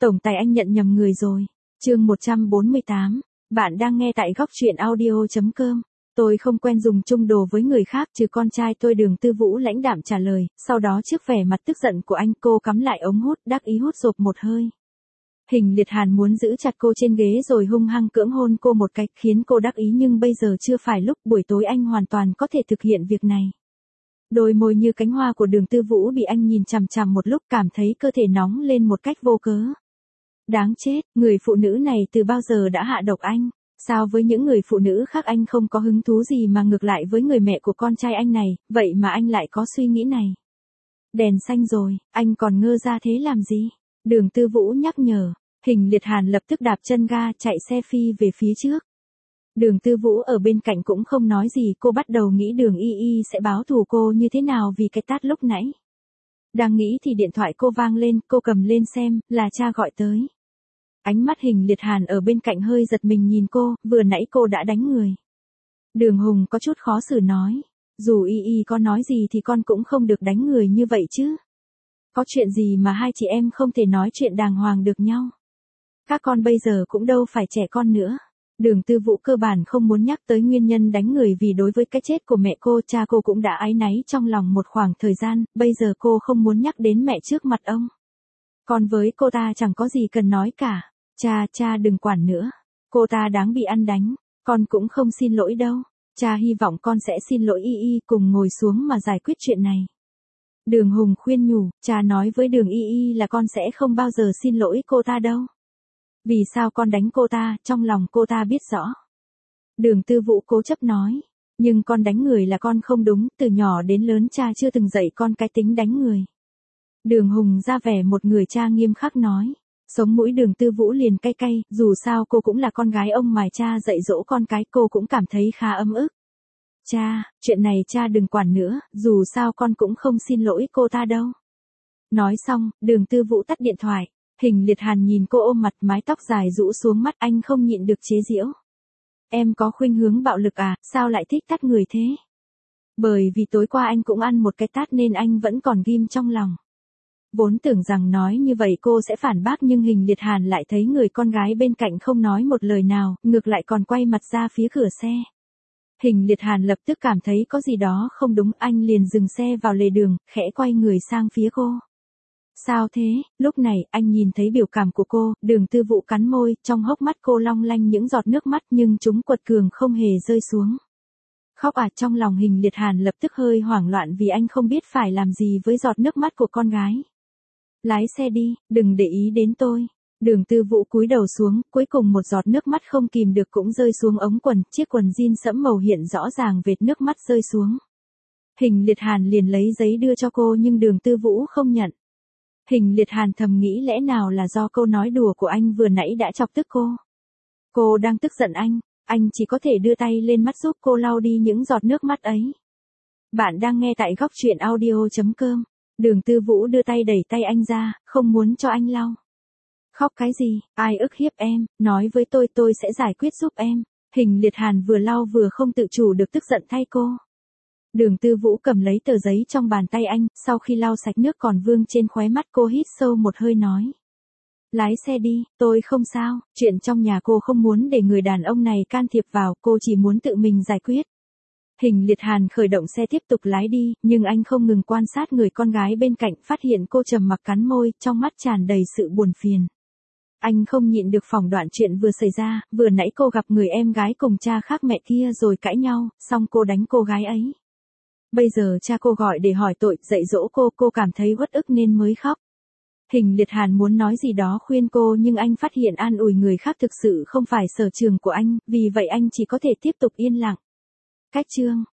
Tổng tài anh nhận nhầm người rồi. Chương 148. Bạn đang nghe tại góc truyện audio.com. Tôi không quen dùng chung đồ với người khác trừ con trai tôi. Đường Tư Vũ lãnh đạm trả lời, sau đó trước vẻ mặt tức giận của anh cô cắm lại ống hút đắc ý hút rộp một hơi. Hình Liệt Hàn muốn giữ chặt cô trên ghế rồi hung hăng cưỡng hôn cô một cách khiến cô đắc ý, nhưng bây giờ chưa phải lúc, buổi tối anh hoàn toàn có thể thực hiện việc này. Đôi môi như cánh hoa của Đường Tư Vũ bị anh nhìn chằm chằm một lúc, cảm thấy cơ thể nóng lên một cách vô cớ. Đáng chết, người phụ nữ này từ bao giờ đã hạ độc anh? Sao với những người phụ nữ khác anh không có hứng thú gì mà ngược lại với người mẹ của con trai anh này, vậy mà anh lại có suy nghĩ này? Đèn xanh rồi, anh còn ngơ ra thế làm gì? Đường Tư Vũ nhắc nhở. Hình Liệt Hàn lập tức đạp chân ga chạy xe phi về phía trước. Đường Tư Vũ ở bên cạnh cũng không nói gì, cô bắt đầu nghĩ Đường Y Y sẽ báo thù cô như thế nào vì cái tát lúc nãy. Đang nghĩ thì điện thoại cô vang lên, cô cầm lên xem, là cha gọi tới. Ánh mắt Hình Liệt Hàn ở bên cạnh hơi giật mình nhìn cô, vừa nãy cô đã đánh người. Đường Hùng có chút khó xử nói, dù Y Y có nói gì thì con cũng không được đánh người như vậy chứ. Có chuyện gì mà hai chị em không thể nói chuyện đàng hoàng được nhau? Các con bây giờ cũng đâu phải trẻ con nữa. Đường Tư Vũ cơ bản không muốn nhắc tới nguyên nhân đánh người vì đối với cái chết của mẹ cô, cha cô cũng đã áy náy trong lòng một khoảng thời gian, bây giờ cô không muốn nhắc đến mẹ trước mặt ông. Còn với cô ta chẳng có gì cần nói cả. Cha đừng quản nữa. Cô ta đáng bị ăn đánh, con cũng không xin lỗi đâu. Cha hy vọng con sẽ xin lỗi Y Y, cùng ngồi xuống mà giải quyết chuyện này. Đường Hùng khuyên nhủ, cha nói với Đường Y Y là con sẽ không bao giờ xin lỗi cô ta đâu. Vì sao con đánh cô ta, trong lòng cô ta biết rõ. Đường Tư Vũ cố chấp nói, nhưng con đánh người là con không đúng, từ nhỏ đến lớn cha chưa từng dạy con cái tính đánh người. Đường Hùng ra vẻ một người cha nghiêm khắc nói, sống mũi Đường Tư Vũ liền cay cay, dù sao cô cũng là con gái ông mà cha dạy dỗ con cái cô cũng cảm thấy khá ấm ức. Cha, chuyện này cha đừng quản nữa, dù sao con cũng không xin lỗi cô ta đâu. Nói xong, Đường Tư Vũ tắt điện thoại. Hình Liệt Hàn nhìn cô ôm mặt, mái tóc dài rũ xuống mắt, anh không nhịn được chế giễu. Em có khuynh hướng bạo lực à, sao lại thích tát người thế? Bởi vì tối qua anh cũng ăn một cái tát nên anh vẫn còn ghim trong lòng. Vốn tưởng rằng nói như vậy cô sẽ phản bác, nhưng Hình Liệt Hàn lại thấy người con gái bên cạnh không nói một lời nào, ngược lại còn quay mặt ra phía cửa xe. Hình Liệt Hàn lập tức cảm thấy có gì đó không đúng, anh liền dừng xe vào lề đường, khẽ quay người sang phía cô. Sao thế? Lúc này, anh nhìn thấy biểu cảm của cô, Đường Tư Vũ cắn môi, trong hốc mắt cô long lanh những giọt nước mắt nhưng chúng quật cường không hề rơi xuống. Khóc à? Trong lòng Hình Liệt Hàn lập tức hơi hoảng loạn vì anh không biết phải làm gì với giọt nước mắt của con gái. Lái xe đi, đừng để ý đến tôi. Đường Tư Vũ cúi đầu xuống, cuối cùng một giọt nước mắt không kìm được cũng rơi xuống ống quần, chiếc quần jean sẫm màu hiện rõ ràng vệt nước mắt rơi xuống. Hình Liệt Hàn liền lấy giấy đưa cho cô nhưng Đường Tư Vũ không nhận. Hình Liệt Hàn thầm nghĩ lẽ nào là do câu nói đùa của anh vừa nãy đã chọc tức cô. Cô đang tức giận anh chỉ có thể đưa tay lên mắt giúp cô lau đi những giọt nước mắt ấy. Bạn đang nghe tại góc truyện audio.com. Đường Tư Vũ đưa tay đẩy tay anh ra, không muốn cho anh lau. Khóc cái gì, ai ức hiếp em, nói với tôi sẽ giải quyết giúp em. Hình Liệt Hàn vừa lau vừa không tự chủ được tức giận thay cô. Đường Tư Vũ cầm lấy tờ giấy trong bàn tay anh, sau khi lau sạch nước còn vương trên khóe mắt cô hít sâu một hơi nói. Lái xe đi, tôi không sao, chuyện trong nhà cô không muốn để người đàn ông này can thiệp vào, cô chỉ muốn tự mình giải quyết. Hình Liệt Hàn khởi động xe tiếp tục lái đi, nhưng anh không ngừng quan sát người con gái bên cạnh, phát hiện cô trầm mặc cắn môi, trong mắt tràn đầy sự buồn phiền. Anh không nhịn được phỏng đoán chuyện vừa xảy ra, vừa nãy cô gặp người em gái cùng cha khác mẹ kia rồi cãi nhau, xong cô đánh cô gái ấy. Bây giờ cha cô gọi để hỏi tội, dạy dỗ cô cảm thấy uất ức nên mới khóc. Hình Liệt Hàn muốn nói gì đó khuyên cô nhưng anh phát hiện an ủi người khác thực sự không phải sở trường của anh, vì vậy anh chỉ có thể tiếp tục yên lặng. Cách chương